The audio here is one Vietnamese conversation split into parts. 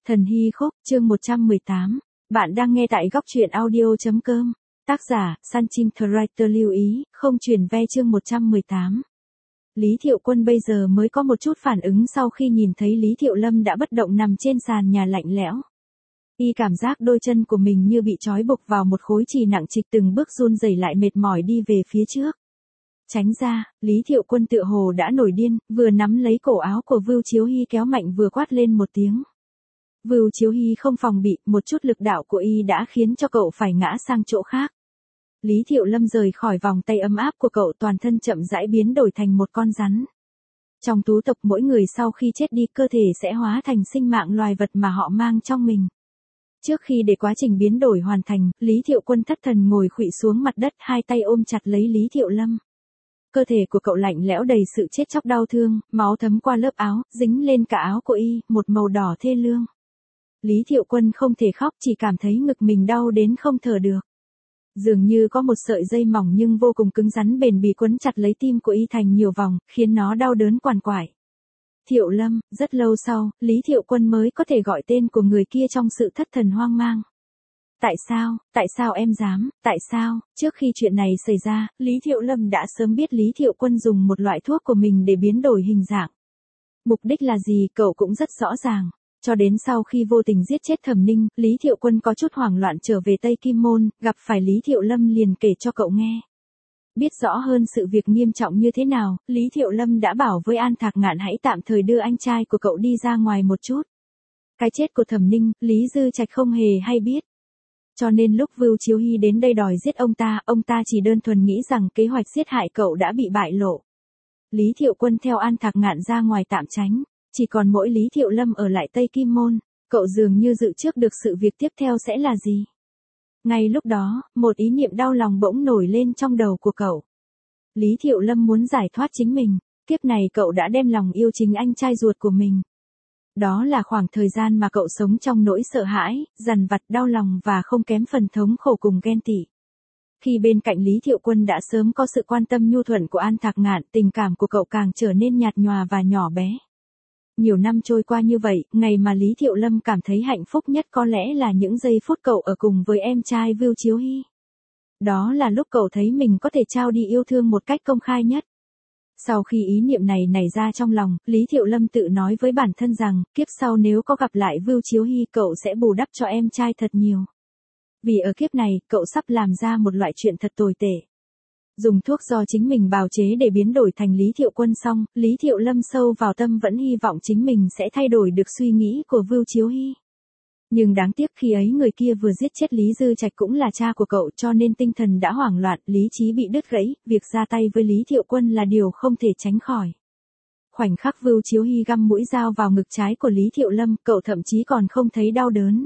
Thần Hy Khúc, chương 118. Bạn đang nghe tại góc truyện audio.com. Tác giả, Sunshine Writer lưu ý, không truyền ve chương 118. Lý Thiệu Quân bây giờ mới có một chút phản ứng sau khi nhìn thấy Lý Thiệu Lâm đã bất động nằm trên sàn nhà lạnh lẽo. Y cảm giác đôi chân của mình như bị trói buộc vào một khối chì nặng trịch, từng bước run rẩy lại mệt mỏi đi về phía trước. Tránh ra, Lý Thiệu Quân tựa hồ đã nổi điên, vừa nắm lấy cổ áo của Vưu Chiếu Hy kéo mạnh vừa quát lên một tiếng. Vưu Chiếu Hy không phòng bị, một chút lực đạo của y đã khiến cho cậu phải ngã sang chỗ khác. Lý Thiệu Lâm rời khỏi vòng tay ấm áp của cậu, toàn thân chậm rãi biến đổi thành một con rắn. Trong tú tộc mỗi người sau khi chết đi, cơ thể sẽ hóa thành sinh mạng loài vật mà họ mang trong mình. Trước khi để quá trình biến đổi hoàn thành, Lý Thiệu Quân thất thần ngồi khuỵu xuống mặt đất, hai tay ôm chặt lấy Lý Thiệu Lâm. Cơ thể của cậu lạnh lẽo đầy sự chết chóc đau thương, máu thấm qua lớp áo, dính lên cả áo của y, một màu đỏ thê lương. Lý Thiệu Quân không thể khóc, chỉ cảm thấy ngực mình đau đến không thở được. Dường như có một sợi dây mỏng nhưng vô cùng cứng rắn bền bỉ quấn chặt lấy tim của y thành nhiều vòng, khiến nó đau đớn quằn quại. Thiệu Lâm, rất lâu sau, Lý Thiệu Quân mới có thể gọi tên của người kia trong sự thất thần hoang mang. Tại sao em dám, tại sao? Trước khi chuyện này xảy ra, Lý Thiệu Lâm đã sớm biết Lý Thiệu Quân dùng một loại thuốc của mình để biến đổi hình dạng. Mục đích là gì cậu cũng rất rõ ràng. Cho đến sau khi vô tình giết chết Thẩm Ninh, Lý Thiệu Quân có chút hoảng loạn trở về Tây Kim Môn, gặp phải Lý Thiệu Lâm liền kể cho cậu nghe. Biết rõ hơn sự việc nghiêm trọng như thế nào, Lý Thiệu Lâm đã bảo với An Thạc Ngạn hãy tạm thời đưa anh trai của cậu đi ra ngoài một chút. Cái chết của Thẩm Ninh, Lý Dư Trạch không hề hay biết. Cho nên lúc Vưu Chiếu Hy đến đây đòi giết ông ta chỉ đơn thuần nghĩ rằng kế hoạch giết hại cậu đã bị bại lộ. Lý Thiệu Quân theo An Thạc Ngạn ra ngoài tạm tránh, chỉ còn mỗi Lý Thiệu Lâm ở lại Tây Kim Môn, cậu dường như dự trước được sự việc tiếp theo sẽ là gì. Ngay lúc đó, một ý niệm đau lòng bỗng nổi lên trong đầu của cậu. Lý Thiệu Lâm muốn giải thoát chính mình, kiếp này cậu đã đem lòng yêu chính anh trai ruột của mình. Đó là khoảng thời gian mà cậu sống trong nỗi sợ hãi, dằn vặt, đau lòng và không kém phần thống khổ cùng ghen tị. Khi bên cạnh Lý Thiệu Quân đã sớm có sự quan tâm nhu thuận của An Thạc Ngạn, tình cảm của cậu càng trở nên nhạt nhòa và nhỏ bé. Nhiều năm trôi qua như vậy, ngày mà Lý Thiệu Lâm cảm thấy hạnh phúc nhất có lẽ là những giây phút cậu ở cùng với em trai Vưu Chiếu Hy. Đó là lúc cậu thấy mình có thể trao đi yêu thương một cách công khai nhất. Sau khi ý niệm này nảy ra trong lòng, Lý Thiệu Lâm tự nói với bản thân rằng, kiếp sau nếu có gặp lại Vưu Chiếu Hy cậu sẽ bù đắp cho em trai thật nhiều. Vì ở kiếp này, cậu sắp làm ra một loại chuyện thật tồi tệ. Dùng thuốc do chính mình bào chế để biến đổi thành Lý Thiệu Quân xong, Lý Thiệu Lâm sâu vào tâm vẫn hy vọng chính mình sẽ thay đổi được suy nghĩ của Vưu Chiếu Hy. Nhưng đáng tiếc khi ấy người kia vừa giết chết Lý Dư Trạch cũng là cha của cậu, cho nên tinh thần đã hoảng loạn, lý trí bị đứt gãy, việc ra tay với Lý Thiệu Quân là điều không thể tránh khỏi. Khoảnh khắc Vưu Chiếu Hy găm mũi dao vào ngực trái của Lý Thiệu Lâm, cậu thậm chí còn không thấy đau đớn.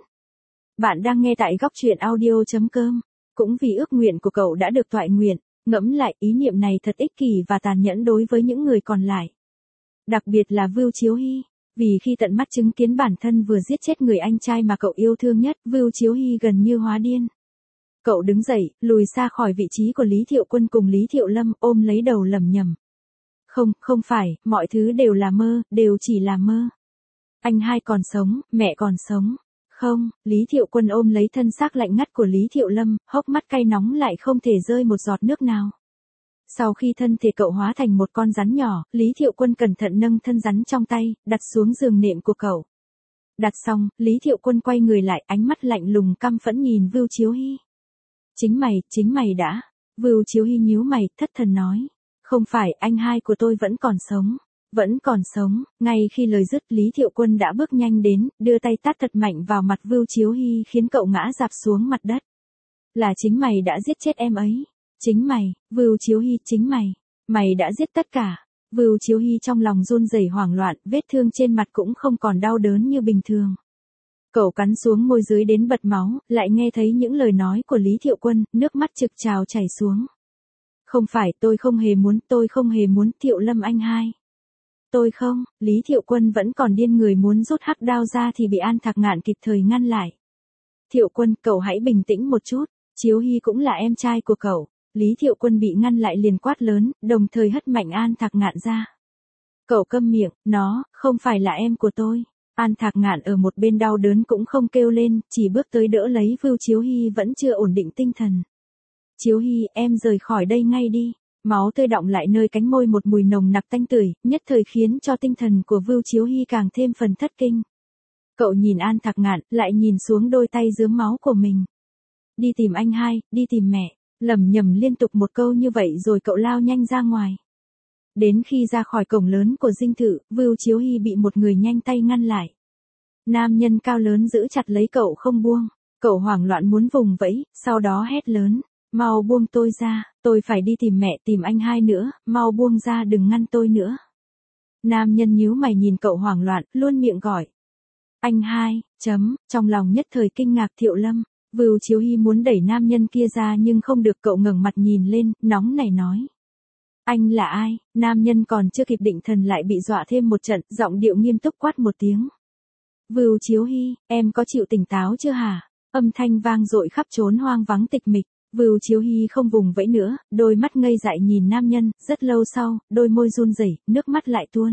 Bạn đang nghe tại góc truyện audio.com. Cũng vì ước nguyện của cậu đã được toại nguyện, ngẫm lại ý niệm này thật ích kỷ và tàn nhẫn đối với những người còn lại. Đặc biệt là Vưu Chiếu Hy. Vì khi tận mắt chứng kiến bản thân vừa giết chết người anh trai mà cậu yêu thương nhất, Vưu Chiếu Hy gần như hóa điên. Cậu đứng dậy, lùi xa khỏi vị trí của Lý Thiệu Quân cùng Lý Thiệu Lâm, ôm lấy đầu lẩm nhẩm. Không phải, mọi thứ đều là mơ, đều chỉ là mơ. Anh hai còn sống, mẹ còn sống. Không, Lý Thiệu Quân ôm lấy thân xác lạnh ngắt của Lý Thiệu Lâm, hốc mắt cay nóng lại không thể rơi một giọt nước nào. Sau khi thân thể cậu hóa thành một con rắn nhỏ, Lý Thiệu Quân cẩn thận nâng thân rắn trong tay, đặt xuống giường nệm của cậu. Đặt xong, Lý Thiệu Quân quay người lại, ánh mắt lạnh lùng căm phẫn nhìn Vưu Chiếu Hy. Chính mày đã. Vưu Chiếu Hy nhíu mày, thất thần nói. Không phải, anh hai của tôi vẫn còn sống. Vẫn còn sống. Ngay khi lời dứt, Lý Thiệu Quân đã bước nhanh đến, đưa tay tát thật mạnh vào mặt Vưu Chiếu Hy khiến cậu ngã rạp xuống mặt đất. Là chính mày đã giết chết em ấy. Chính mày, Vưu Chiếu Hy, chính mày đã giết tất cả. Vưu Chiếu Hy trong lòng run rẩy hoảng loạn, vết thương trên mặt cũng không còn đau đớn như bình thường. Cậu cắn xuống môi dưới đến bật máu, lại nghe thấy những lời nói của Lý Thiệu Quân, nước mắt trực trào chảy xuống. Không phải, tôi không hề muốn, Thiệu Lâm anh hai. Tôi không, Lý Thiệu Quân vẫn còn điên người muốn rút hắc đao ra thì bị An Thạc Ngạn kịp thời ngăn lại. Thiệu Quân, cậu hãy bình tĩnh một chút, Chiếu Hy cũng là em trai của cậu. Lý Thiệu Quân bị ngăn lại liền quát lớn, đồng thời hất mạnh An Thạc Ngạn ra. Cậu câm miệng, nó, không phải là em của tôi. An Thạc Ngạn ở một bên đau đớn cũng không kêu lên, chỉ bước tới đỡ lấy Vưu Chiếu Hy vẫn chưa ổn định tinh thần. Chiếu Hy, em rời khỏi đây ngay đi. Máu tươi đọng lại nơi cánh môi một mùi nồng nặc tanh tưởi, nhất thời khiến cho tinh thần của Vưu Chiếu Hy càng thêm phần thất kinh. Cậu nhìn An Thạc Ngạn, lại nhìn xuống đôi tay rướm máu của mình. Đi tìm anh hai, đi tìm mẹ. Lẩm nhẩm liên tục một câu như vậy rồi cậu lao nhanh ra ngoài. Đến khi ra khỏi cổng lớn của dinh thự, Vưu Chiếu Hy bị một người nhanh tay ngăn lại. Nam nhân cao lớn giữ chặt lấy cậu không buông. Cậu hoảng loạn muốn vùng vẫy, sau đó hét lớn. Mau buông tôi ra, tôi phải đi tìm mẹ tìm anh hai nữa, mau buông ra đừng ngăn tôi nữa. Nam nhân nhíu mày nhìn cậu hoảng loạn, luôn miệng gọi. Anh hai, trong lòng nhất thời kinh ngạc Thiệu Lâm. Vưu Chiếu Hy muốn đẩy nam nhân kia ra nhưng không được, cậu ngẩng mặt nhìn lên, nóng nảy nói. Anh là ai? Nam nhân còn chưa kịp định thần lại bị dọa thêm một trận, giọng điệu nghiêm túc quát một tiếng. Vưu Chiếu Hy, em có chịu tỉnh táo chưa hả? Âm thanh vang dội khắp chốn hoang vắng tịch mịch. Vưu Chiếu Hy không vùng vẫy nữa, đôi mắt ngây dại nhìn nam nhân, rất lâu sau, đôi môi run rẩy, nước mắt lại tuôn.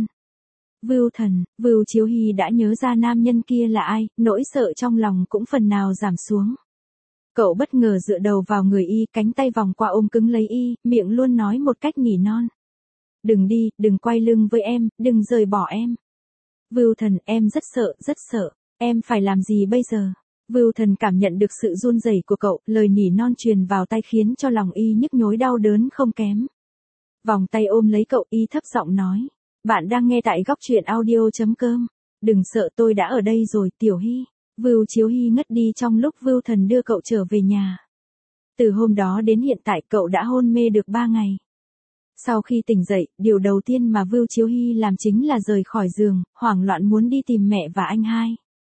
Vưu Thần, Vưu Chiếu Hy đã nhớ ra nam nhân kia là ai, nỗi sợ trong lòng cũng phần nào giảm xuống. Cậu bất ngờ dựa đầu vào người y, cánh tay vòng qua ôm cứng lấy y, miệng luôn nói một cách nỉ non. Đừng đi, đừng quay lưng với em, đừng rời bỏ em. Vưu Thần, em rất sợ, em phải làm gì bây giờ? Vưu Thần cảm nhận được sự run rẩy của cậu, lời nỉ non truyền vào tai khiến cho lòng y nhức nhối đau đớn không kém. Vòng tay ôm lấy cậu, y thấp giọng nói. Bạn đang nghe tại góc truyện audio.com. Đừng sợ, tôi đã ở đây rồi, Tiểu Hy. Vưu Chiếu Hy ngất đi trong lúc Vưu Thần đưa cậu trở về nhà. Từ hôm đó đến hiện tại cậu đã hôn mê được 3 ngày. Sau khi tỉnh dậy, điều đầu tiên mà Vưu Chiếu Hy làm chính là rời khỏi giường, hoảng loạn muốn đi tìm mẹ và anh hai.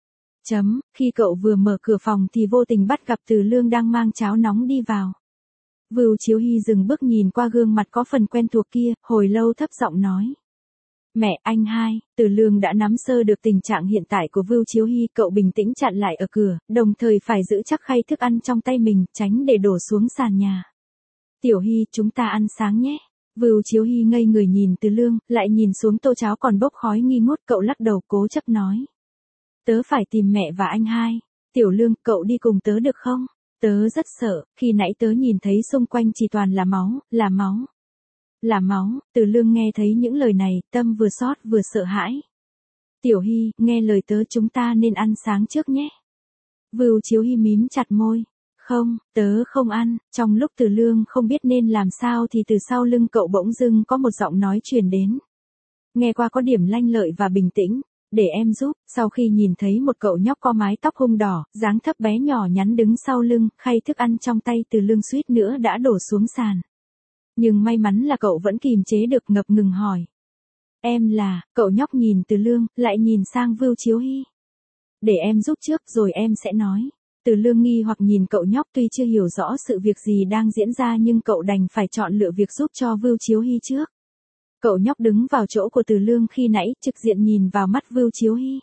Khi cậu vừa mở cửa phòng thì vô tình bắt gặp Từ Lương đang mang cháo nóng đi vào. Vưu Chiếu Hy dừng bước nhìn qua gương mặt có phần quen thuộc kia, hồi lâu thấp giọng nói. Mẹ, anh hai. Từ Lương đã nắm sơ được tình trạng hiện tại của Vưu Chiếu Hy, cậu bình tĩnh chặn lại ở cửa, đồng thời phải giữ chắc khay thức ăn trong tay mình, tránh để đổ xuống sàn nhà. Tiểu Hy, chúng ta ăn sáng nhé. Vưu Chiếu Hy ngây người nhìn Từ Lương, lại nhìn xuống tô cháo còn bốc khói nghi ngút, cậu lắc đầu cố chấp nói. Tớ phải tìm mẹ và anh hai. Tiểu Lương, cậu đi cùng tớ được không? Tớ rất sợ, khi nãy tớ nhìn thấy xung quanh chỉ toàn là máu, là máu. Là máu. Từ Lương nghe thấy những lời này, tâm vừa xót vừa sợ hãi. Tiểu Hy, nghe lời tớ, chúng ta nên ăn sáng trước nhé. Vưu Chiếu Hy mím chặt môi. Không, tớ không ăn. Trong lúc Từ Lương không biết nên làm sao thì từ sau lưng cậu bỗng dưng có một giọng nói truyền đến. Nghe qua có điểm lanh lợi và bình tĩnh. Để em giúp. Sau khi nhìn thấy một cậu nhóc có mái tóc hung đỏ, dáng thấp bé nhỏ nhắn đứng sau lưng, khay thức ăn trong tay Từ Lương suýt nữa đã đổ xuống sàn. Nhưng may mắn là cậu vẫn kìm chế được, ngập ngừng hỏi. Em là, cậu nhóc nhìn Từ Lương, lại nhìn sang Vưu Chiếu Hy. Để em giúp trước rồi em sẽ nói. Từ Lương nghi hoặc nhìn cậu nhóc, tuy chưa hiểu rõ sự việc gì đang diễn ra nhưng cậu đành phải chọn lựa việc giúp cho Vưu Chiếu Hy trước. Cậu nhóc đứng vào chỗ của Từ Lương khi nãy, trực diện nhìn vào mắt Vưu Chiếu Hy.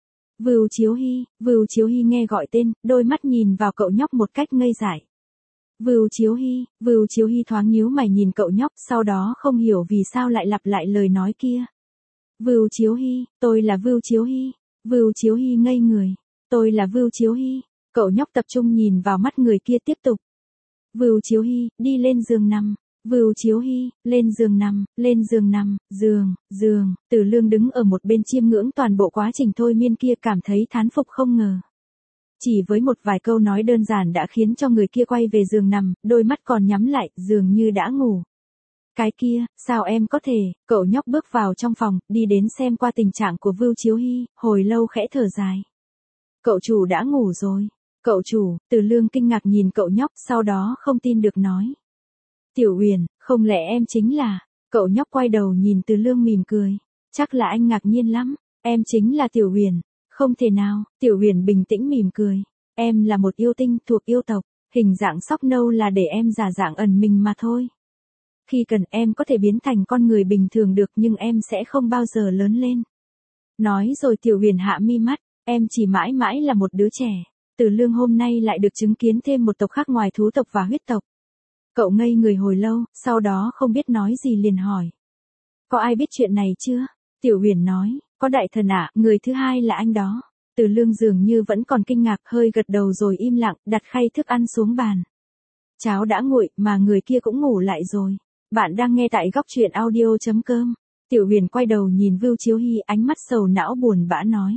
Vưu Chiếu Hy nghe gọi tên, đôi mắt nhìn vào cậu nhóc một cách ngây dại. Vưu Chiếu Hy thoáng nhíu mày nhìn cậu nhóc, sau đó không hiểu vì sao lại lặp lại lời nói kia. Vưu Chiếu Hy, tôi là Vưu Chiếu Hy. Vưu Chiếu Hy ngây người. Tôi là Vưu Chiếu Hy. Cậu nhóc tập trung nhìn vào mắt người kia tiếp tục. Vưu Chiếu Hy, đi lên giường nằm. Vưu Chiếu Hy, lên giường nằm, giường. Từ Lương đứng ở một bên chiêm ngưỡng toàn bộ quá trình thôi miên kia, cảm thấy thán phục không ngờ. Chỉ với một vài câu nói đơn giản đã khiến cho người kia quay về giường nằm, đôi mắt còn nhắm lại, dường như đã ngủ. Cái kia, sao em có thể? Cậu nhóc bước vào trong phòng, đi đến xem qua tình trạng của Vưu Chiếu Hy, hồi lâu khẽ thở dài. Cậu chủ đã ngủ rồi. Cậu chủ. Từ Lương kinh ngạc nhìn cậu nhóc, sau đó không tin được nói. Tiểu Uyển, không lẽ em chính là... Cậu nhóc quay đầu nhìn Từ Lương mỉm cười. Chắc là anh ngạc nhiên lắm. Em chính là Tiểu Uyển. Không thể nào. Tiểu Uyển bình tĩnh mỉm cười. Em là một yêu tinh thuộc yêu tộc. Hình dạng sóc nâu là để em giả dạng ẩn mình mà thôi. Khi cần em có thể biến thành con người bình thường được, nhưng em sẽ không bao giờ lớn lên. Nói rồi Tiểu Uyển hạ mi mắt. Em chỉ mãi mãi là một đứa trẻ. Từ Lương hôm nay lại được chứng kiến thêm một tộc khác ngoài thú tộc và huyết tộc. Cậu ngây người hồi lâu, sau đó không biết nói gì liền hỏi. Có ai biết chuyện này chưa? Tiểu Uyển nói. Có đại thần ạ, người thứ hai là anh đó. Từ Lương dường như vẫn còn kinh ngạc, hơi gật đầu rồi im lặng, đặt khay thức ăn xuống bàn. Cháo đã nguội, mà người kia cũng ngủ lại rồi. Bạn đang nghe tại góc truyện audio.com. Tiểu Huyền quay đầu nhìn Vưu Chiếu Hy, ánh mắt sầu não buồn bã nói.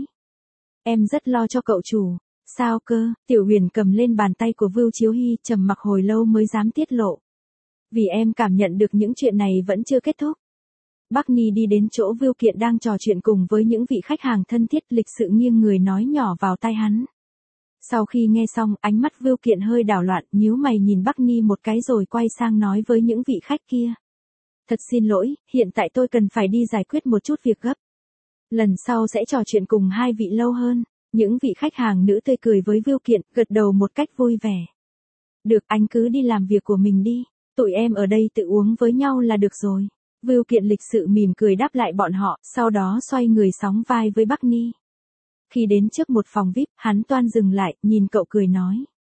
Em rất lo cho cậu chủ. Sao cơ? Tiểu Huyền cầm lên bàn tay của Vưu Chiếu Hy, trầm mặc hồi lâu mới dám tiết lộ. Vì em cảm nhận được những chuyện này vẫn chưa kết thúc. Bắc Ni đi đến chỗ Vưu Kiện đang trò chuyện cùng với những vị khách hàng thân thiết, lịch sự nghiêng người nói nhỏ vào tai hắn. Sau khi nghe xong, ánh mắt Vưu Kiện hơi đảo loạn, nhíu mày nhìn Bắc Ni một cái rồi quay sang nói với những vị khách kia. Thật xin lỗi, hiện tại tôi cần phải đi giải quyết một chút việc gấp. Lần sau sẽ trò chuyện cùng hai vị lâu hơn. Những vị khách hàng nữ tươi cười với Vưu Kiện, gật đầu một cách vui vẻ. Được, anh cứ đi làm việc của mình đi. Tụi em ở đây tự uống với nhau là được rồi. Vưu Kiện lịch sự mỉm cười đáp lại bọn họ, sau đó xoay người sóng vai với Bắc Ni. Khi đến trước một phòng VIP, hắn toan dừng lại, nhìn cậu cười nói.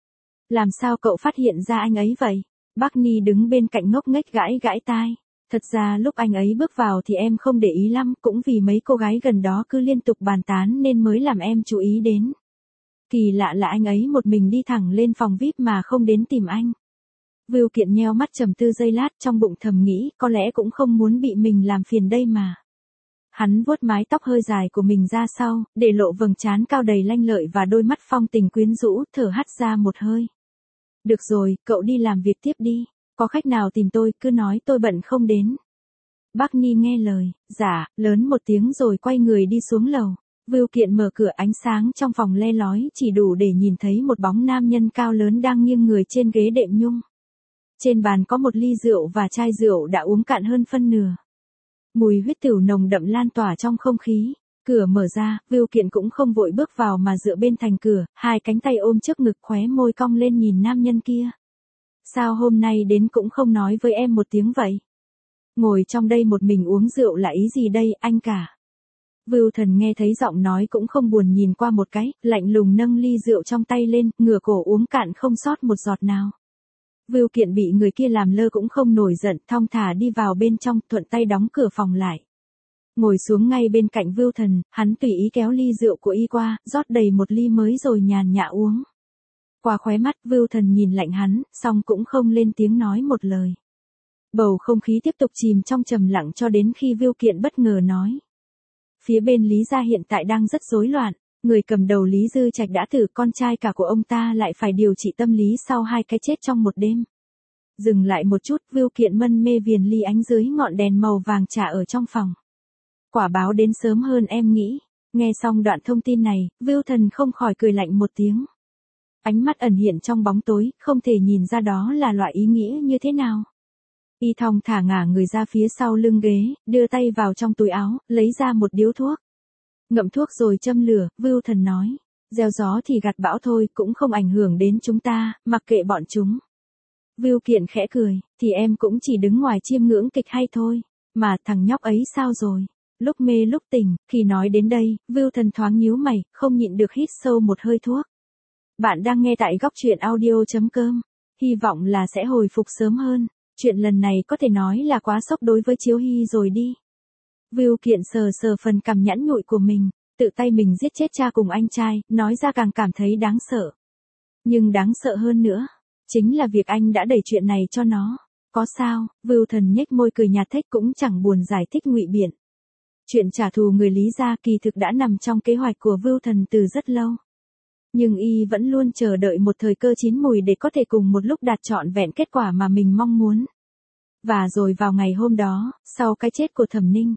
Làm sao cậu phát hiện ra anh ấy vậy? Bắc Ni đứng bên cạnh ngốc nghếch gãi gãi tai. Thật ra lúc anh ấy bước vào thì em không để ý lắm, cũng vì mấy cô gái gần đó cứ liên tục bàn tán nên mới làm em chú ý đến. Kỳ lạ là anh ấy một mình đi thẳng lên phòng VIP mà không đến tìm anh. Vưu Kiện nheo mắt trầm tư giây lát, trong bụng thầm nghĩ, có lẽ cũng không muốn bị mình làm phiền đây mà. Hắn vuốt mái tóc hơi dài của mình ra sau, để lộ vầng trán cao đầy lanh lợi và đôi mắt phong tình quyến rũ, thở hắt ra một hơi. Được rồi, cậu đi làm việc tiếp đi. Có khách nào tìm tôi, cứ nói tôi bận không đến. Bắc Ni nghe lời, dạ, lớn một tiếng rồi quay người đi xuống lầu. Vưu Kiện mở cửa, ánh sáng trong phòng le lói chỉ đủ để nhìn thấy một bóng nam nhân cao lớn đang nghiêng người trên ghế đệm nhung. Trên bàn có một ly rượu và chai rượu đã uống cạn hơn phân nửa. Mùi huyết tửu nồng đậm lan tỏa trong không khí. Cửa mở ra, Vưu Kiện cũng không vội bước vào mà dựa bên thành cửa, hai cánh tay ôm trước ngực, khóe môi cong lên nhìn nam nhân kia. Sao hôm nay đến cũng không nói với em một tiếng vậy? Ngồi trong đây một mình uống rượu là ý gì đây, anh cả? Vưu Thần nghe thấy giọng nói cũng không buồn, nhìn qua một cái, lạnh lùng nâng ly rượu trong tay lên, ngửa cổ uống cạn không sót một giọt nào. Vưu Kiện bị người kia làm lơ cũng không nổi giận, thong thả đi vào bên trong, thuận tay đóng cửa phòng lại. Ngồi xuống ngay bên cạnh Vưu Thần, hắn tùy ý kéo ly rượu của y qua, rót đầy một ly mới rồi nhàn nhã uống. Qua khóe mắt, Vưu Thần nhìn lạnh hắn, xong cũng không lên tiếng nói một lời. Bầu không khí tiếp tục chìm trong trầm lặng cho đến khi Vưu Kiện bất ngờ nói. Phía bên Lý gia hiện tại đang rất rối loạn, người cầm đầu Lý Dư Trạch đã tử, con trai cả của ông ta lại phải điều trị tâm lý sau hai cái chết trong một đêm. Dừng lại một chút, Vưu Kiện mân mê viền ly ánh dưới ngọn đèn màu vàng trà ở trong phòng. Quả báo đến sớm hơn em nghĩ. Nghe xong đoạn thông tin này, Vưu Thần không khỏi cười lạnh một tiếng. Ánh mắt ẩn hiện trong bóng tối, không thể nhìn ra đó là loại ý nghĩa như thế nào. Y thong thả ngả người ra phía sau lưng ghế, đưa tay vào trong túi áo, lấy ra một điếu thuốc. Ngậm thuốc rồi châm lửa, Vưu Thần nói. Gieo gió thì gặt bão thôi, cũng không ảnh hưởng đến chúng ta, mặc kệ bọn chúng. Vưu Kiện khẽ cười, thì em cũng chỉ đứng ngoài chiêm ngưỡng kịch hay thôi. Mà thằng nhóc ấy sao rồi? Lúc mê lúc tỉnh, khi nói đến đây, Vưu Thần thoáng nhíu mày, không nhịn được hít sâu một hơi thuốc. Bạn đang nghe tại góc truyện audio.com. Hy vọng là sẽ hồi phục sớm hơn. Chuyện lần này có thể nói là quá sốc đối với Chiếu Hy rồi đi. Vưu Kiện sờ sờ phần cằm nhẵn nhụi của mình, tự tay mình giết chết cha cùng anh trai, nói ra càng cảm thấy đáng sợ. Nhưng đáng sợ hơn nữa, chính là việc anh đã đẩy chuyện này cho nó. Có sao? Vưu Thần nhếch môi cười nhạt thách cũng chẳng buồn giải thích ngụy biện. Chuyện trả thù người Lý gia kỳ thực đã nằm trong kế hoạch của Vưu Thần từ rất lâu. Nhưng y vẫn luôn chờ đợi một thời cơ chín mùi để có thể cùng một lúc đạt trọn vẹn kết quả mà mình mong muốn. Và rồi vào ngày hôm đó, sau cái chết của Thẩm Ninh,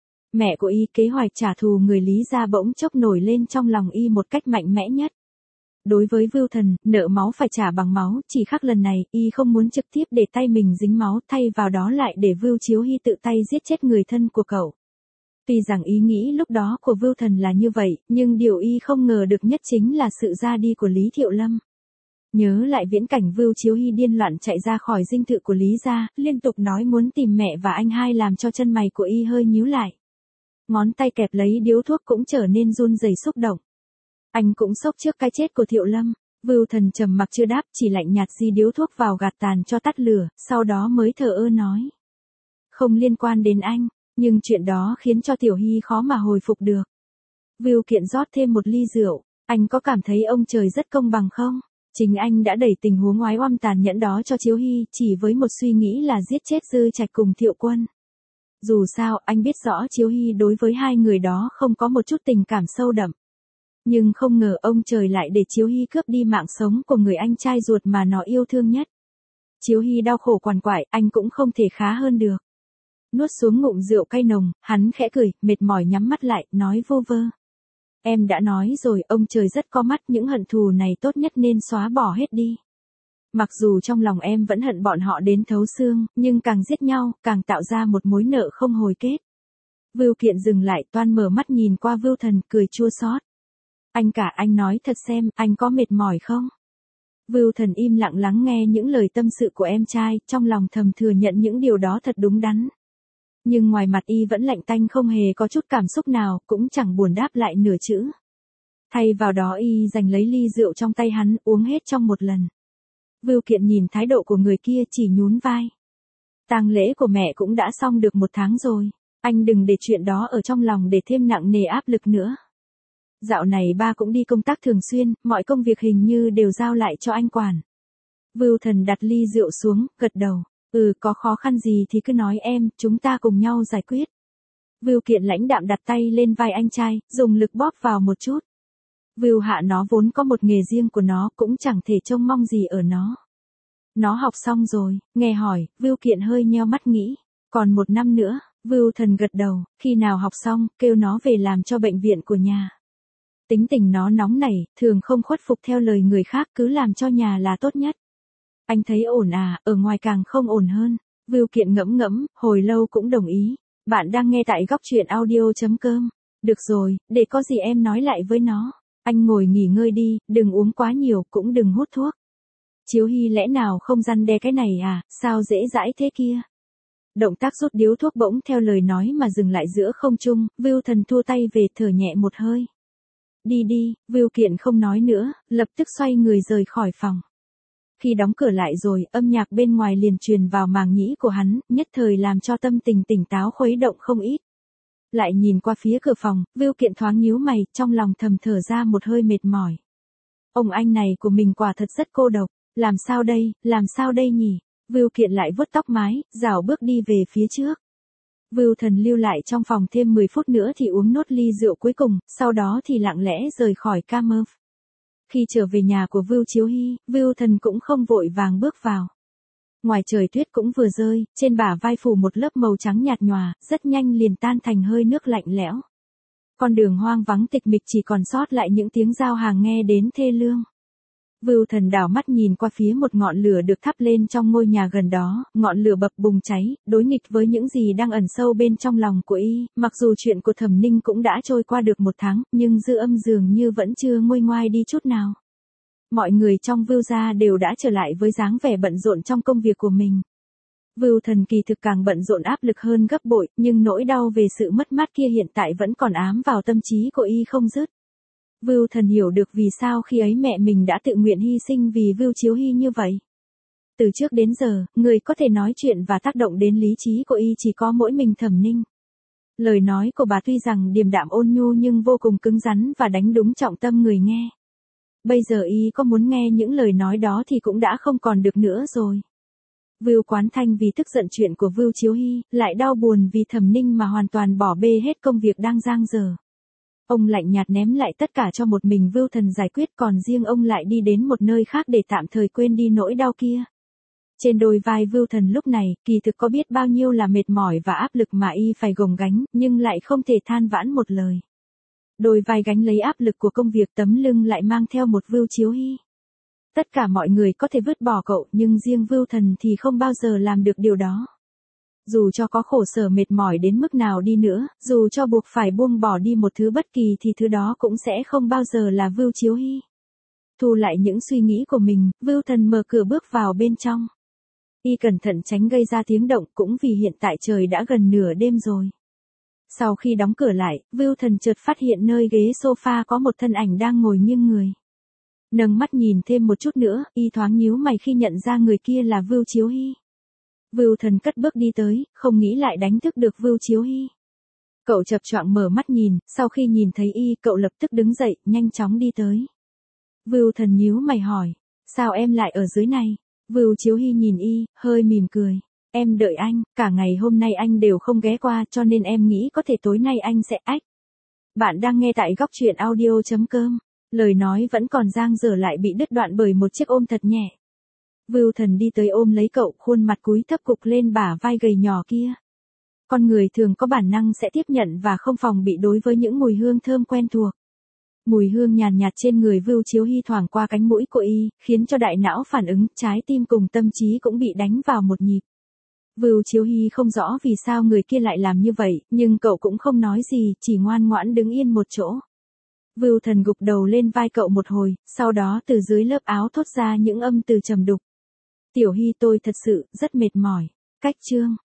mẹ của y, kế hoạch trả thù người Lý gia bỗng chốc nổi lên trong lòng y một cách mạnh mẽ nhất. Đối với Vưu Thần, nợ máu phải trả bằng máu, chỉ khác lần này, y không muốn trực tiếp để tay mình dính máu, thay vào đó lại để Vưu Chiếu Hy tự tay giết chết người thân của cậu. Tuy rằng ý nghĩ lúc đó của Vưu Thần là như vậy, nhưng điều y không ngờ được nhất chính là sự ra đi của Lý Thiệu Lâm. Nhớ lại viễn cảnh Vưu Chiếu Hy điên loạn chạy ra khỏi dinh thự của Lý gia, liên tục nói muốn tìm mẹ và anh hai, làm cho chân mày của y hơi nhíu lại. Ngón tay kẹp lấy điếu thuốc cũng trở nên run rẩy xúc động. Anh cũng sốc trước cái chết của Thiệu Lâm. Vưu Thần trầm mặc chưa đáp, chỉ lạnh nhạt di điếu thuốc vào gạt tàn cho tắt lửa, sau đó mới thờ ơ nói. Không liên quan đến anh. Nhưng chuyện đó khiến cho Tiểu Hy khó mà hồi phục được. Vưu Kiện rót thêm một ly rượu, anh có cảm thấy ông trời rất công bằng không? Chính anh đã đẩy tình huống oái oăm tàn nhẫn đó cho Chiếu Hy, chỉ với một suy nghĩ là giết chết Dư Trạch cùng Thiệu Quân. Dù sao, anh biết rõ Chiếu Hy đối với hai người đó không có một chút tình cảm sâu đậm. Nhưng không ngờ ông trời lại để Chiếu Hy cướp đi mạng sống của người anh trai ruột mà nó yêu thương nhất. Chiếu Hy đau khổ quằn quại, anh cũng không thể khá hơn được. Nuốt xuống ngụm rượu cay nồng, hắn khẽ cười, mệt mỏi nhắm mắt lại, nói vô vơ. Em đã nói rồi, ông trời rất có mắt, những hận thù này tốt nhất nên xóa bỏ hết đi. Mặc dù trong lòng em vẫn hận bọn họ đến thấu xương, nhưng càng giết nhau, càng tạo ra một mối nợ không hồi kết. Vưu Kiện dừng lại, toan mở mắt nhìn qua Vưu Thần, cười chua xót. Anh nói thật xem, anh có mệt mỏi không? Vưu Thần im lặng lắng nghe những lời tâm sự của em trai, trong lòng thầm thừa nhận những điều đó thật đúng đắn. Nhưng ngoài mặt y vẫn lạnh tanh không hề có chút cảm xúc nào, cũng chẳng buồn đáp lại nửa chữ. Thay vào đó y giành lấy ly rượu trong tay hắn, uống hết trong một lần. Vưu Kiện nhìn thái độ của người kia chỉ nhún vai. Tang lễ của mẹ cũng đã xong được 1 tháng rồi, anh đừng để chuyện đó ở trong lòng để thêm nặng nề áp lực nữa. Dạo này ba cũng đi công tác thường xuyên, mọi công việc hình như đều giao lại cho anh quản. Vưu Thần đặt ly rượu xuống, gật đầu. Có khó khăn gì thì cứ nói em, chúng ta cùng nhau giải quyết. Vưu Kiện lãnh đạm đặt tay lên vai anh trai, dùng lực bóp vào một chút. Vưu Hạ nó vốn có một nghề riêng của nó, cũng chẳng thể trông mong gì ở nó. Nó học xong rồi, nghe hỏi, Vưu Kiện hơi nheo mắt nghĩ. Còn 1 năm nữa, Vưu Thần gật đầu, khi nào học xong, kêu nó về làm cho bệnh viện của nhà. Tính tình nó nóng nảy, thường không khuất phục theo lời người khác, cứ làm cho nhà là tốt nhất. Anh thấy ổn à, ở ngoài càng không ổn hơn. Vưu Kiện ngẫm ngẫm, hồi lâu cũng đồng ý. Bạn đang nghe tại góc truyện audio.com. Được rồi, để có gì em nói lại với nó. Anh ngồi nghỉ ngơi đi, đừng uống quá nhiều, cũng đừng hút thuốc. Chiếu Hy lẽ nào không răn đe cái này à, sao dễ dãi thế kia. Động tác rút điếu thuốc bỗng theo lời nói mà dừng lại giữa không trung, Vưu Thần thua tay về thở nhẹ một hơi. Đi đi, Vưu Kiện không nói nữa, lập tức xoay người rời khỏi phòng. Khi đóng cửa lại rồi, âm nhạc bên ngoài liền truyền vào màng nhĩ của hắn, nhất thời làm cho tâm tình tỉnh táo khuấy động không ít. Lại nhìn qua phía cửa phòng, Vưu Kiện thoáng nhíu mày, trong lòng thầm thở ra một hơi mệt mỏi. Ông anh này của mình quả thật rất cô độc, làm sao đây nhỉ? Vưu Kiện lại vuốt tóc mái, rảo bước đi về phía trước. Vưu Thần lưu lại trong phòng thêm 10 phút nữa thì uống nốt ly rượu cuối cùng, sau đó thì lặng lẽ rời khỏi Camerv. Khi trở về nhà của Vưu Chiếu Hy, Vưu Thần cũng không vội vàng bước vào. Ngoài trời tuyết cũng vừa rơi, trên bả vai phủ một lớp màu trắng nhạt nhòa, rất nhanh liền tan thành hơi nước lạnh lẽo. Con đường hoang vắng tịch mịch chỉ còn sót lại những tiếng giao hàng nghe đến thê lương. Vưu Thần đảo mắt nhìn qua phía một ngọn lửa được thắp lên trong ngôi nhà gần đó, ngọn lửa bập bùng cháy, đối nghịch với những gì đang ẩn sâu bên trong lòng của y, mặc dù chuyện của Thẩm Ninh cũng đã trôi qua được 1 tháng, nhưng dư âm dường như vẫn chưa nguôi ngoai đi chút nào. Mọi người trong Vưu gia đều đã trở lại với dáng vẻ bận rộn trong công việc của mình. Vưu Thần kỳ thực càng bận rộn áp lực hơn gấp bội, nhưng nỗi đau về sự mất mát kia hiện tại vẫn còn ám vào tâm trí của y không dứt. Vưu Thần hiểu được vì sao khi ấy mẹ mình đã tự nguyện hy sinh vì Vưu Chiếu Hy như vậy. Từ trước đến giờ, người có thể nói chuyện và tác động đến lý trí của y chỉ có mỗi mình Thẩm Ninh. Lời nói của bà tuy rằng điềm đạm ôn nhu nhưng vô cùng cứng rắn và đánh đúng trọng tâm người nghe. Bây giờ y có muốn nghe những lời nói đó thì cũng đã không còn được nữa rồi. Vưu Quán Thanh vì tức giận chuyện của Vưu Chiếu Hy, lại đau buồn vì Thẩm Ninh mà hoàn toàn bỏ bê hết công việc đang dang dở. Ông lạnh nhạt ném lại tất cả cho một mình Vưu Thần giải quyết, còn riêng ông lại đi đến một nơi khác để tạm thời quên đi nỗi đau kia. Trên đôi vai Vưu Thần lúc này, kỳ thực có biết bao nhiêu là mệt mỏi và áp lực mà y phải gồng gánh, nhưng lại không thể than vãn một lời. Đôi vai gánh lấy áp lực của công việc, tấm lưng lại mang theo một Vưu Chiếu Hy. Tất cả mọi người có thể vứt bỏ cậu, nhưng riêng Vưu Thần thì không bao giờ làm được điều đó. Dù cho có khổ sở mệt mỏi đến mức nào đi nữa, dù cho buộc phải buông bỏ đi một thứ bất kỳ thì thứ đó cũng sẽ không bao giờ là Vưu Chiếu Hy. Thu lại những suy nghĩ của mình, Vưu Thần mở cửa bước vào bên trong. Y cẩn thận tránh gây ra tiếng động, cũng vì hiện tại trời đã gần nửa đêm rồi. Sau khi đóng cửa lại, Vưu Thần chợt phát hiện nơi ghế sofa có một thân ảnh đang ngồi nghiêng người. Nâng mắt nhìn thêm một chút nữa, y thoáng nhíu mày khi nhận ra người kia là Vưu Chiếu Hy. Vưu Thần cất bước đi tới, không nghĩ lại đánh thức được Vưu Chiếu Hy. Cậu chập choạng mở mắt nhìn, sau khi nhìn thấy y, cậu lập tức đứng dậy, nhanh chóng đi tới. Vưu Thần nhíu mày hỏi, sao em lại ở dưới này? Vưu Chiếu Hy nhìn y, hơi mỉm cười. Em đợi anh, cả ngày hôm nay anh đều không ghé qua cho nên em nghĩ có thể tối nay anh sẽ ách. Bạn đang nghe tại góc truyện audio.com. Lời nói vẫn còn dang dở lại bị đứt đoạn bởi một chiếc ôm thật nhẹ. Vưu Thần đi tới ôm lấy cậu, khuôn mặt cúi thấp cục lên bả vai gầy nhỏ kia. Con người thường có bản năng sẽ tiếp nhận và không phòng bị đối với những mùi hương thơm quen thuộc. Mùi hương nhàn nhạt trên người Vưu Chiếu Hy thoảng qua cánh mũi của y, khiến cho đại não phản ứng, trái tim cùng tâm trí cũng bị đánh vào một nhịp. Vưu Chiếu Hy không rõ vì sao người kia lại làm như vậy, nhưng cậu cũng không nói gì, chỉ ngoan ngoãn đứng yên một chỗ. Vưu Thần gục đầu lên vai cậu một hồi, sau đó từ dưới lớp áo thốt ra những âm từ trầm đục. Tiểu Hy, tôi thật sự rất mệt mỏi. Cách chương